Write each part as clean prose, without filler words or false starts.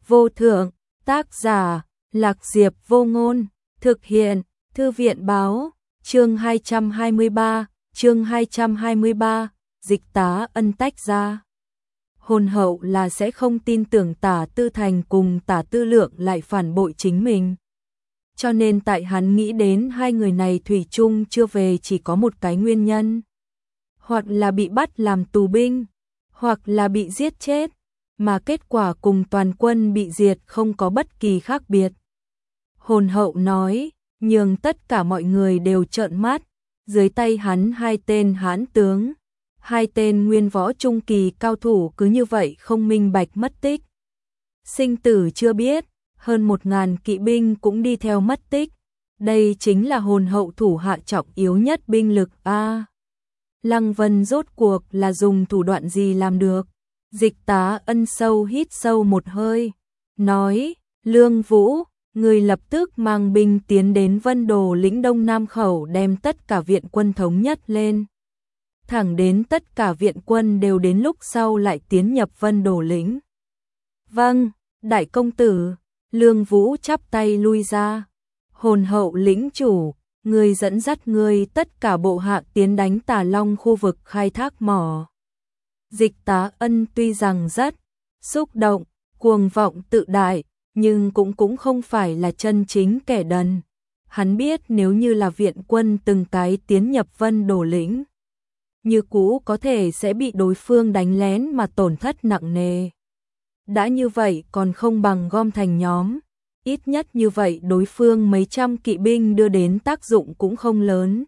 vô thượng, tác giả, Lạc Diệp Vô Ngôn, thực hiện, Thư viện báo, chương 223, Dịch Tá Ân tách ra. Hồn hậu là sẽ không tin tưởng Tả Tư Thành cùng Tả Tư Lượng lại phản bội chính mình. Cho nên tại hắn nghĩ đến hai người này thủy chung chưa về chỉ có một cái nguyên nhân. Hoặc là bị bắt làm tù binh, hoặc là bị giết chết, mà kết quả cùng toàn quân bị diệt không có bất kỳ khác biệt. Hồn hậu nói, nhường tất cả mọi người đều trợn mắt, dưới tay hắn hai tên hãn tướng, hai tên nguyên võ trung kỳ cao thủ cứ như vậy không minh bạch mất tích. Sinh tử chưa biết, hơn 1000 kỵ binh cũng đi theo mất tích, đây chính là hồn hậu thủ hạ trọng yếu nhất binh lực a. Lăng Vân rốt cuộc là dùng thủ đoạn gì làm được? Dịch Tá Ân hít sâu một hơi, nói, Lương Vũ, người lập tức mang binh tiến đến Vân Đồ lĩnh Đông Nam khẩu đem tất cả viện quân thống nhất lên. Thẳng đến tất cả viện quân đều đến lúc sau lại tiến nhập Vân Đồ lĩnh. Vâng, đại công tử, Lương Vũ chắp tay lui ra. Hồn hậu lĩnh chủ, người dẫn dắt người tất cả bộ hạ tiến đánh Tà Long khu vực khai thác mỏ. Dịch Tá Ân tuy rằng rất xúc động, cuồng vọng tự đại, nhưng cũng không phải là chân chính kẻ đần. Hắn biết nếu như là viện quân từng cái tiến nhập Vân Đồ lĩnh, như cũ có thể sẽ bị đối phương đánh lén mà tổn thất nặng nề. Đã như vậy còn không bằng gom thành nhóm, ít nhất như vậy đối phương mấy trăm kỵ binh đưa đến tác dụng cũng không lớn.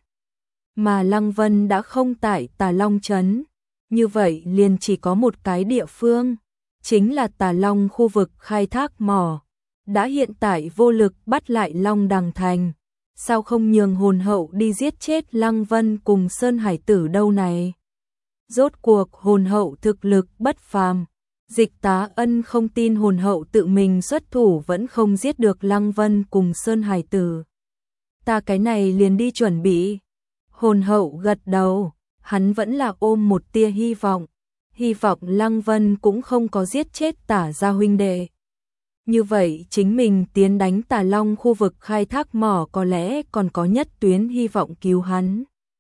Mà Lăng Vân đã không tại Tà Long trấn, như vậy liền chỉ có một cái địa phương, chính là Tà Long khu vực khai thác mỏ, đã hiện tại vô lực bắt lại Long Đằng Thành. Sao không nhường hồn hậu đi giết chết Lăng Vân cùng Sơn Hải Tử đâu này? Rốt cuộc hồn hậu thực lực bất phàm. Dịch Tá Ân không tin hồn hậu tự mình xuất thủ vẫn không giết được Lăng Vân cùng Sơn Hải Tử. Ta cái này liền đi chuẩn bị. Hồn hậu gật đầu, hắn vẫn là ôm một tia hy vọng Lăng Vân cũng không có giết chết Tả gia huynh đệ. Như vậy chính mình tiến đánh Tà Long khu vực khai thác mỏ có lẽ còn có nhất tuyến hy vọng cứu hắn.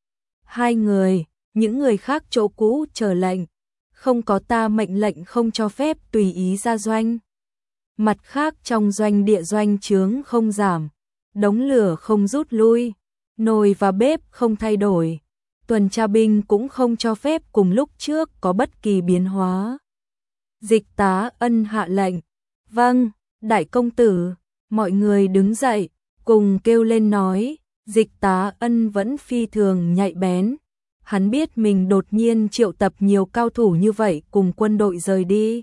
Hai người, những người khác chỗ cũ chờ lệnh, không có ta mệnh lệnh không cho phép tùy ý ra doanh. Mặt khác trong doanh địa doanh trướng không giảm, đống lửa không rút lui, nồi và bếp không thay đổi, tuần tra binh cũng không cho phép cùng lúc trước có bất kỳ biến hóa. Dịch Tá Ân hạ lệnh, vâng, đại công tử, mọi người đứng dậy, cùng kêu lên nói, Dịch Tá Ân vẫn phi thường nhạy bén. Hắn biết mình đột nhiên triệu tập nhiều cao thủ như vậy cùng quân đội rời đi,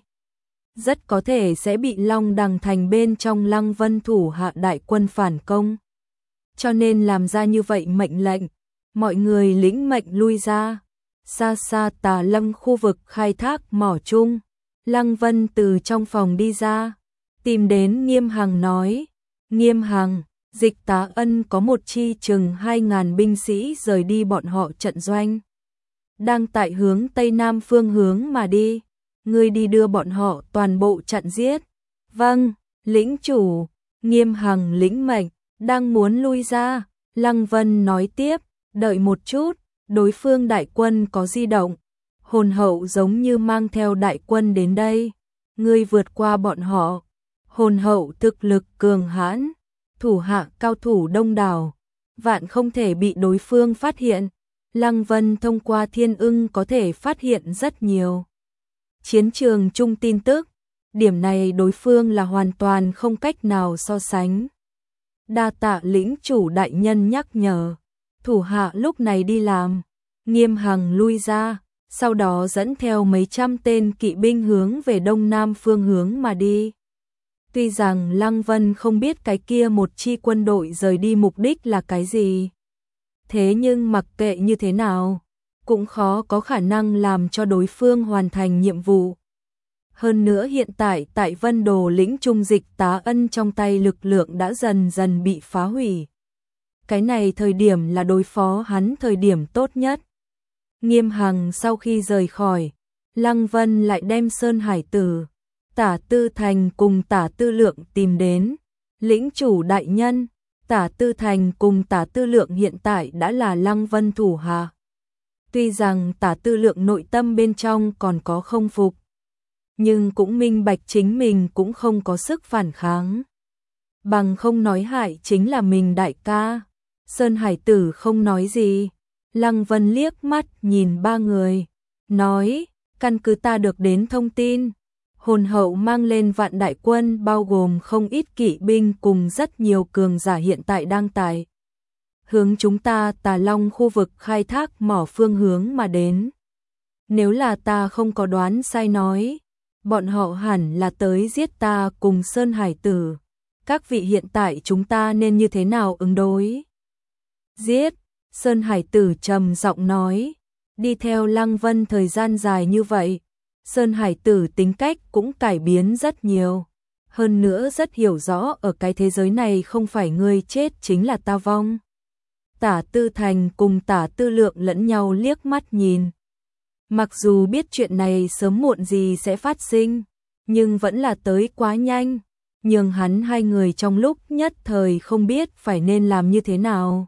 rất có thể sẽ bị Long Đằng Thành bên trong Lăng Vân thủ hạ đại quân phản công. Cho nên làm ra như vậy mệnh lệnh, mọi người lĩnh mệnh lui ra. Xa xa Tà Lâm khu vực khai thác mỏ chung, Lăng Vân từ trong phòng đi ra, tìm đến Nghiêm Hằng nói, Nghiêm Hằng, Dịch Tá Ân có một chi chừng 2000 binh sĩ rời đi bọn họ trận doanh, đang tại hướng Tây Nam phương hướng mà đi, ngươi đi đưa bọn họ toàn bộ chặn giết. Vâng, lĩnh chủ. Nghiêm Hằng lĩnh mệnh, đang muốn lui ra, Lăng Vân nói tiếp, đợi một chút, đối phương đại quân có di động, hồn hậu giống như mang theo đại quân đến đây, ngươi vượt qua bọn họ. Hồn hậu thực lực cường hãn, thủ hạ cao thủ đông đảo, vạn không thể bị đối phương phát hiện. Lăng Vân thông qua Thiên Ưng có thể phát hiện rất nhiều chiến trường chung tin tức, điểm này đối phương là hoàn toàn không cách nào so sánh. Đa tạ lĩnh chủ đại nhân nhắc nhở, thủ hạ lúc này đi làm. Nghiêm Hằng lui ra, sau đó dẫn theo mấy trăm tên kỵ binh hướng về đông nam phương hướng mà đi. Tuy rằng Lăng Vân không biết cái kia một chi quân đội rời đi mục đích là cái gì, thế nhưng mặc kệ như thế nào, cũng khó có khả năng làm cho đối phương hoàn thành nhiệm vụ. Hơn nữa hiện tại tại Vân Đồ lĩnh trung Dịch Tá Ân trong tay lực lượng đã dần dần bị phá hủy. Cái này thời điểm là đối phó hắn thời điểm tốt nhất. Nghiêm Hằng sau khi rời khỏi, Lăng Vân lại đem Sơn Hải Tử, Tả Tư Thành cùng Tả Tư Lượng tìm đến. Lĩnh chủ đại nhân, Tả Tư Thành cùng Tả Tư Lượng hiện tại đã là Lăng Vân thủ hạ. Tuy rằng Tả Tư Lượng nội tâm bên trong còn có không phục, nhưng cũng minh bạch chính mình cũng không có sức phản kháng. Bằng không nói hại chính là mình đại ca. Sơn Hải Tử không nói gì. Lăng Vân liếc mắt nhìn ba người, nói, căn cứ ta được đến thông tin, hồn hậu mang lên vạn đại quân bao gồm không ít kỵ binh cùng rất nhiều cường giả hiện tại đang tại hướng chúng ta Tà Long khu vực khai thác mỏ phương hướng mà đến. Nếu là ta không có đoán sai nói, bọn họ hẳn là tới giết ta cùng Sơn Hải Tử. Các vị hiện tại chúng ta nên như thế nào ứng đối? Giết, Sơn Hải Tử trầm giọng nói, đi theo Lăng Vân thời gian dài như vậy, Sơn Hải Tử tính cách cũng cải biến rất nhiều. Hơn nữa rất hiểu rõ ở cái thế giới này không phải người chết chính là ta vong. Tả Tư Thành cùng Tả Tư Lượng lẫn nhau liếc mắt nhìn. Mặc dù biết chuyện này sớm muộn gì sẽ phát sinh, nhưng vẫn là tới quá nhanh, nhường hắn hai người trong lúc nhất thời không biết phải nên làm như thế nào.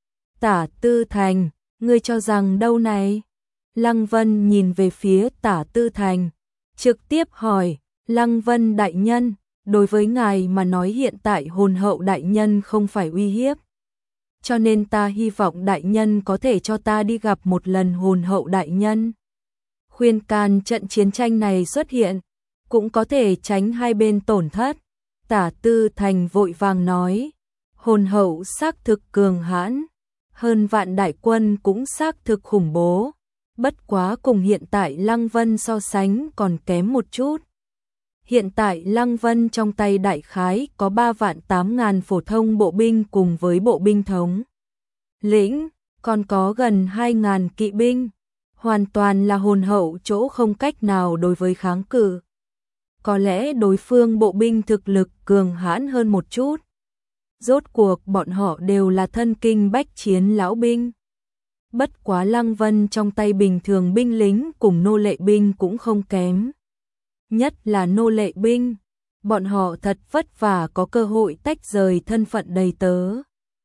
Tả Tư Thành, ngươi cho rằng đâu này? Lăng Vân nhìn về phía Tả Tư Thành, trực tiếp hỏi, Lăng Vân đại nhân, đối với ngài mà nói hiện tại hồn hậu đại nhân không phải uy hiếp. Cho nên ta hy vọng đại nhân có thể cho ta đi gặp một lần hồn hậu đại nhân. Khuyên can trận chiến tranh này xuất hiện, cũng có thể tránh hai bên tổn thất. Tả Tư Thành vội vàng nói, hồn hậu xác thực cường hãn, hơn vạn đại quân cũng xác thực khủng bố, bất quá cùng hiện tại Lăng Vân so sánh còn kém một chút. Hiện tại Lăng Vân trong tay đại khái có 3.800.000 phổ thông bộ binh cùng với bộ binh thống lĩnh, còn có gần 2.000 kỵ binh, hoàn toàn là hồn hậu chỗ không cách nào đối với kháng cự. Có lẽ đối phương bộ binh thực lực cường hãn hơn một chút. Rốt cuộc bọn họ đều là thân kinh bách chiến lão binh. Bất quá Lăng Vân trong tay bình thường binh lính cùng nô lệ binh cũng không kém. Nhất là nô lệ binh, bọn họ thật vất vả có cơ hội tách rời thân phận đầy tớ.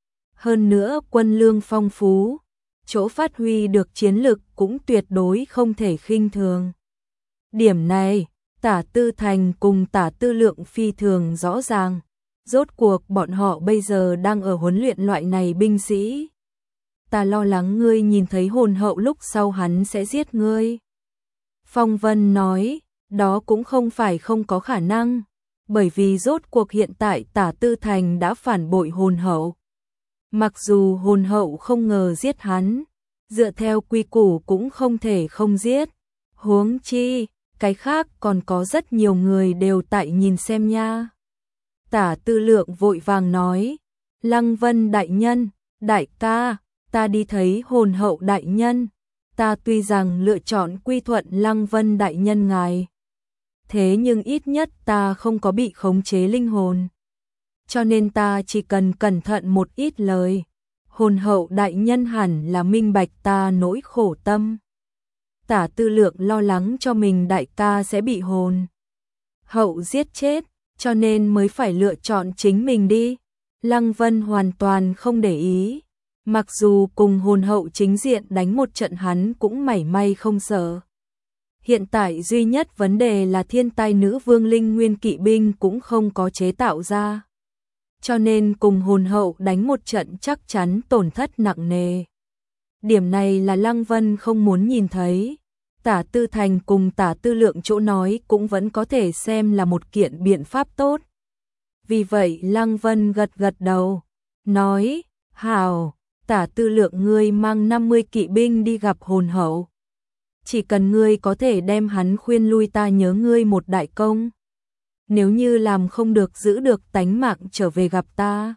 Hơn nữa quân lương phong phú, chỗ phát huy được chiến lực cũng tuyệt đối không thể khinh thường. Điểm này, Tả Tư Thành cùng Tả Tư Lượng phi thường rõ ràng. Rốt cuộc bọn họ bây giờ đang ở huấn luyện loại này binh sĩ. Ta lo lắng ngươi nhìn thấy hồn hậu lúc sau hắn sẽ giết ngươi. Phong Vân nói, đó cũng không phải không có khả năng, bởi vì rốt cuộc hiện tại Tả Tư Thành đã phản bội hồn hậu. Mặc dù hồn hậu không ngờ giết hắn, dựa theo quy củ cũng không thể không giết. Huống chi, cái khác còn có rất nhiều người đều tại nhìn xem nha. Tả Tư Lượng vội vàng nói, Lăng Vân đại nhân, đại ca, ta đi thấy hồn hậu đại nhân, ta tuy rằng lựa chọn quy thuận Lăng Vân đại nhân ngài. Thế nhưng ít nhất ta không có bị khống chế linh hồn. Cho nên ta chỉ cần cẩn thận một ít lời. Hồn hậu đại nhân hẳn là minh bạch ta nỗi khổ tâm. Tả Tư Lượng lo lắng cho mình đại ca sẽ bị hồn hậu giết chết, cho nên mới phải lựa chọn chính mình đi. Lăng Vân hoàn toàn không để ý. Mặc dù cùng hồn hậu chính diện đánh một trận hắn cũng mảy may không sợ. Hiện tại duy nhất vấn đề là thiên tai nữ vương linh nguyên kỵ binh cũng không có chế tạo ra. Cho nên cùng hồn hậu đánh một trận chắc chắn tổn thất nặng nề. Điểm này là Lăng Vân không muốn nhìn thấy. Tả Tư Thành cùng Tả Tư Lượng chỗ nói cũng vẫn có thể xem là một kiện biện pháp tốt. Vì vậy Lăng Vân gật gật đầu, nói, hảo, Tả Tư Lượng ngươi mang 50 kỵ binh đi gặp hồn hậu. Chỉ cần ngươi có thể đem hắn khuyên lui ta nhớ ngươi một đại công. Nếu như làm không được giữ được tánh mạng trở về gặp ta.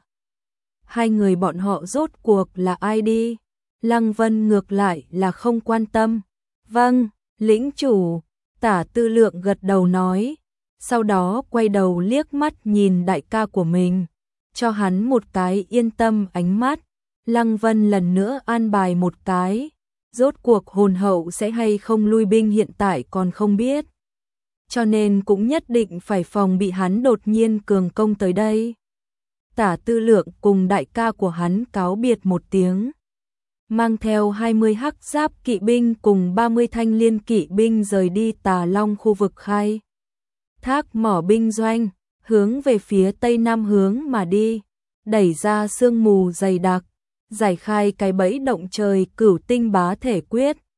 Hai người bọn họ rốt cuộc là ai đi? Lăng Vân ngược lại là không quan tâm. Vâng, lĩnh chủ, Tả Tư Lượng gật đầu nói. Sau đó quay đầu liếc mắt nhìn đại ca của mình. Cho hắn một cái yên tâm ánh mắt. Lăng Vân lần nữa an bài một cái. Rốt cuộc hồn hậu sẽ hay không lui binh hiện tại còn không biết. cho nên cũng nhất định phải phòng bị hắn đột nhiên cường công tới đây. Tả Tư Lượng cùng đại ca của hắn cáo biệt một tiếng, mang theo 20 hắc giáp kỵ binh cùng 30 thanh liên kỵ binh rời đi Tà Long khu vực khai thác mỏ binh doanh, hướng về phía tây nam hướng mà đi, đẩy ra sương mù dày đặc, giải khai cái bẫy động trời Cửu Tinh Bá Thể Quyết,